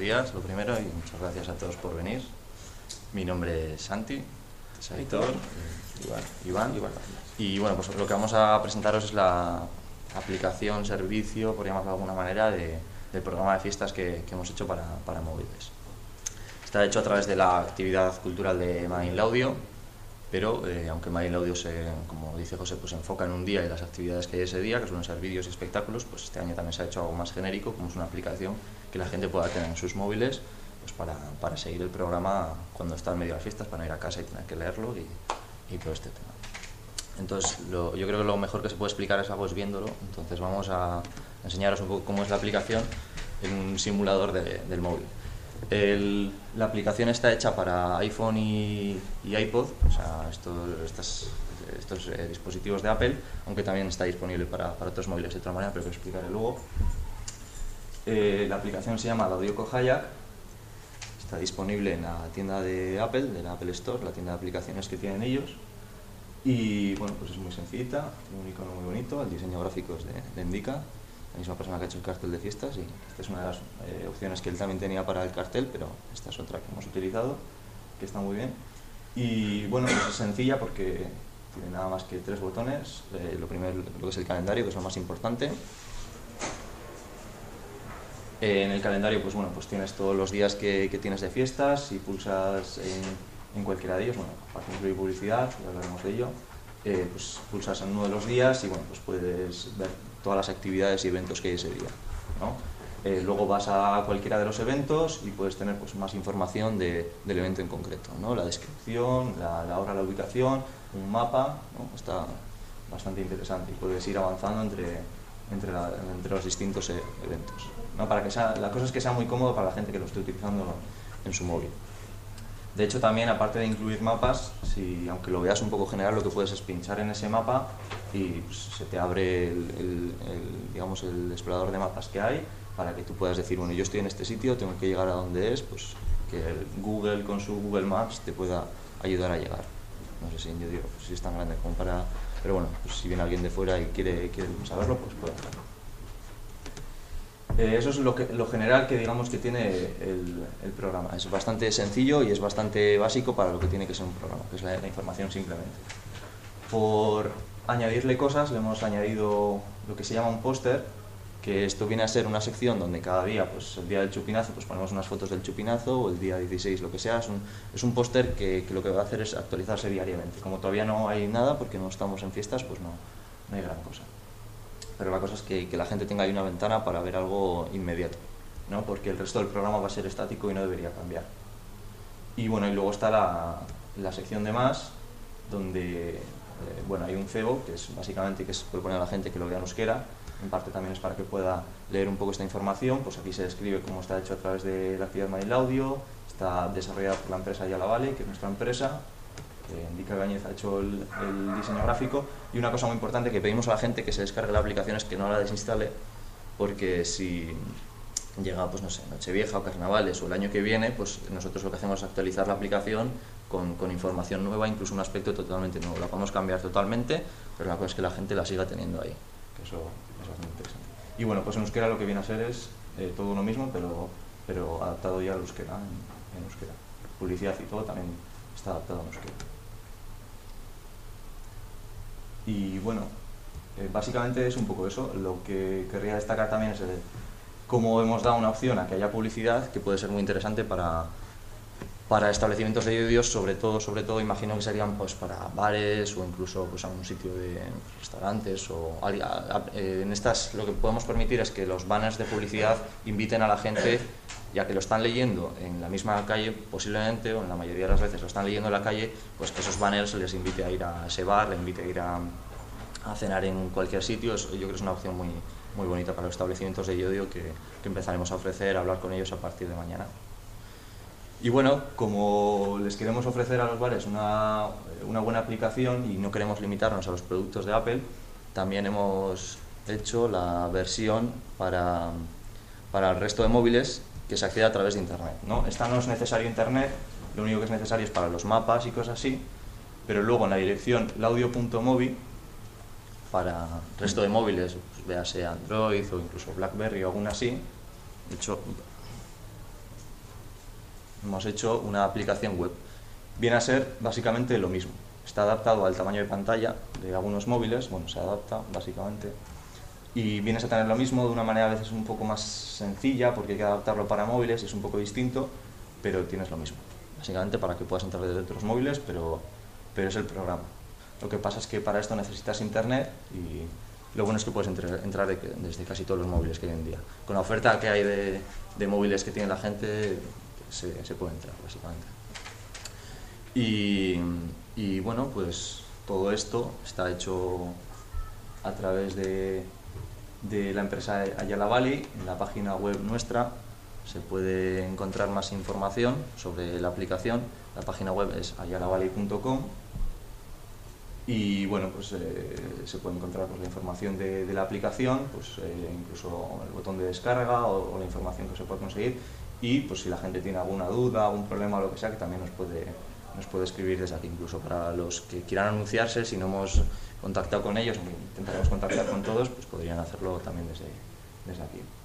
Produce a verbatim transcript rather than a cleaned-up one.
días, lo primero, y muchas gracias a todos por venir. Mi nombre es Santi, es Aitor, Iván, Iván, Iván. Y bueno, pues lo que vamos a presentaros es la aplicación, servicio, por llamarlo de alguna manera, de, del programa de fiestas que, que hemos hecho para, para móviles. Está hecho a través de la actividad cultural de Madrid Audio, pero eh, aunque Madrid Audio, se, como dice José, pues se enfoca en un día y las actividades que hay ese día, que suelen ser vídeos y espectáculos, pues este año también se ha hecho algo más genérico, como es una aplicación que la gente pueda tener en sus móviles, pues para, para seguir el programa cuando está en medio de las fiestas, para no ir a casa y tener que leerlo y, y todo este tema. Entonces, lo, yo creo que lo mejor que se puede explicar es algo es viéndolo. Entonces vamos a enseñaros un poco cómo es la aplicación en un simulador de, del móvil. El, la aplicación está hecha para iPhone y, y iPod, o sea, esto, estas, estos eh, dispositivos de Apple, aunque también está disponible para, para otros móviles de otra manera, pero que explicaré luego. Eh, la aplicación se llama Audioco Kayak, está disponible en la tienda de Apple, de la Apple Store, la tienda de aplicaciones que tienen ellos. Y bueno, pues es muy sencillita, tiene un icono muy bonito, el diseño gráfico es de, de Indica, la misma persona que ha hecho el cartel de fiestas, y esta es una de las eh, opciones que él también tenía para el cartel, pero esta es otra que hemos utilizado, que está muy bien. Y bueno, pues es sencilla porque tiene nada más que tres botones. Eh, lo primero, lo que es el calendario, que es lo más importante. Eh, en el calendario, pues bueno, pues tienes todos los días que, que tienes de fiestas, y pulsas en en cualquiera de ellos, bueno, para incluir publicidad, ya hablaremos de ello, eh, pues pulsas en uno de los días y bueno, pues puedes ver todas las actividades y eventos que hay ese día, ¿no? Eh, luego vas a cualquiera de los eventos y puedes tener pues más información de, del evento en concreto, ¿no? La descripción, la, la hora, la ubicación, un mapa, ¿no? Está bastante interesante y puedes ir avanzando entre, entre, la, entre los distintos eh, eventos, ¿no? Para que sea, la cosa es que sea muy cómodo para la gente que lo esté utilizando en su móvil. De hecho, también, aparte de incluir mapas, si, aunque lo veas un poco general, lo que puedes es pinchar en ese mapa y pues, se te abre el, el, el, digamos, el explorador de mapas que hay, para que tú puedas decir, bueno, yo estoy en este sitio, tengo que llegar a donde es, pues que el Google con su Google Maps te pueda ayudar a llegar. No sé si yo digo, pues, si es tan grande como para... Pero bueno, pues, si viene alguien de fuera y quiere, quiere saberlo, pues puede hacerlo. Eh, eso es lo, que, lo general que digamos que tiene el, el programa. Es bastante sencillo y es bastante básico para lo que tiene que ser un programa, que es la, la información simplemente. Por añadirle cosas, le hemos añadido lo que se llama un póster, que esto viene a ser una sección donde cada día, pues el día del chupinazo, pues ponemos unas fotos del chupinazo, o el día dieciséis, lo que sea. Es un, es un póster que, que lo que va a hacer es actualizarse diariamente. Como todavía no hay nada, porque no estamos en fiestas, pues no, no hay gran cosa. Pero la cosa es que, que la gente tenga ahí una ventana para ver algo inmediato, ¿no? Porque el resto del programa va a ser estático y no debería cambiar. Y bueno, y luego está la, la sección de más, donde eh, bueno, hay un cebo, que es básicamente que se propone a la gente que lo vea en euskera. En parte también es para que pueda leer un poco esta información. Pues aquí se describe cómo está hecho a través de la actividad Madrid Audio, está desarrollada por la empresa Yala Vale, que es nuestra empresa. Eh, Indica Gañez ha hecho el, el diseño gráfico, y una cosa muy importante que pedimos a la gente que se descargue la aplicación es que no la desinstale, porque si llega, pues no sé, Nochevieja o Carnavales o el año que viene, pues nosotros lo que hacemos es actualizar la aplicación con, con información nueva, incluso un aspecto totalmente nuevo. La podemos cambiar totalmente, pero la cosa es que la gente la siga teniendo ahí, que eso es bastante interesante. Y bueno, pues en euskera lo que viene a ser es eh, todo lo mismo, pero, pero adaptado ya al euskera, en, en euskera. Publicidad y todo también está adaptado a euskera. Y bueno, eh, básicamente es un poco eso. Lo que querría destacar también es el, cómo hemos dado una opción a que haya publicidad, que puede ser muy interesante para, para establecimientos de audios, sobre todo, sobre todo imagino que serían pues para bares o incluso pues a un sitio de restaurantes o a, a, eh, en estas lo que podemos permitir es que los banners de publicidad inviten a la gente, ya que lo están leyendo en la misma calle posiblemente, o en la mayoría de las veces lo están leyendo en la calle, pues que esos banners les invite a ir a ese bar, les invite a ir a, a cenar en cualquier sitio. Yo creo que es una opción muy, muy bonita para los establecimientos de Yodio que, que empezaremos a ofrecer, a hablar con ellos a partir de mañana. Y bueno, como les queremos ofrecer a los bares una, una buena aplicación y no queremos limitarnos a los productos de Apple, también hemos hecho la versión para, para el resto de móviles, que se accede a través de internet, ¿no? Esta no es necesario internet, lo único que es necesario es para los mapas y cosas así, pero luego en la dirección laudio punto mobi, para el resto de móviles, pues véase Android o incluso BlackBerry o alguna así, de hecho, hemos hecho una aplicación web. Viene a ser básicamente lo mismo. Está adaptado al tamaño de pantalla de algunos móviles, bueno, se adapta básicamente, y vienes a tener lo mismo de una manera a veces un poco más sencilla, porque hay que adaptarlo para móviles y es un poco distinto, pero tienes lo mismo, básicamente para que puedas entrar desde otros móviles, pero, pero es el programa. Lo que pasa es que para esto necesitas internet y lo bueno es que puedes entrar, entrar desde casi todos los móviles que hay hoy en día. Con la oferta que hay de, de móviles que tiene la gente, se, se puede entrar básicamente. Y, y bueno, pues todo esto está hecho a través de, de la empresa Ayala Valley. En la página web nuestra se puede encontrar más información sobre la aplicación. La página web es ayala valley punto com y bueno, pues eh, se puede encontrar pues, la información de, de la aplicación, pues eh, incluso el botón de descarga o, o la información que se puede conseguir, y pues si la gente tiene alguna duda, algún problema o lo que sea, que también nos puede, nos puede escribir desde aquí. Incluso para los que quieran anunciarse, si no hemos contactado con ellos, intentaremos contactar con todos, pues podrían hacerlo también desde, desde aquí.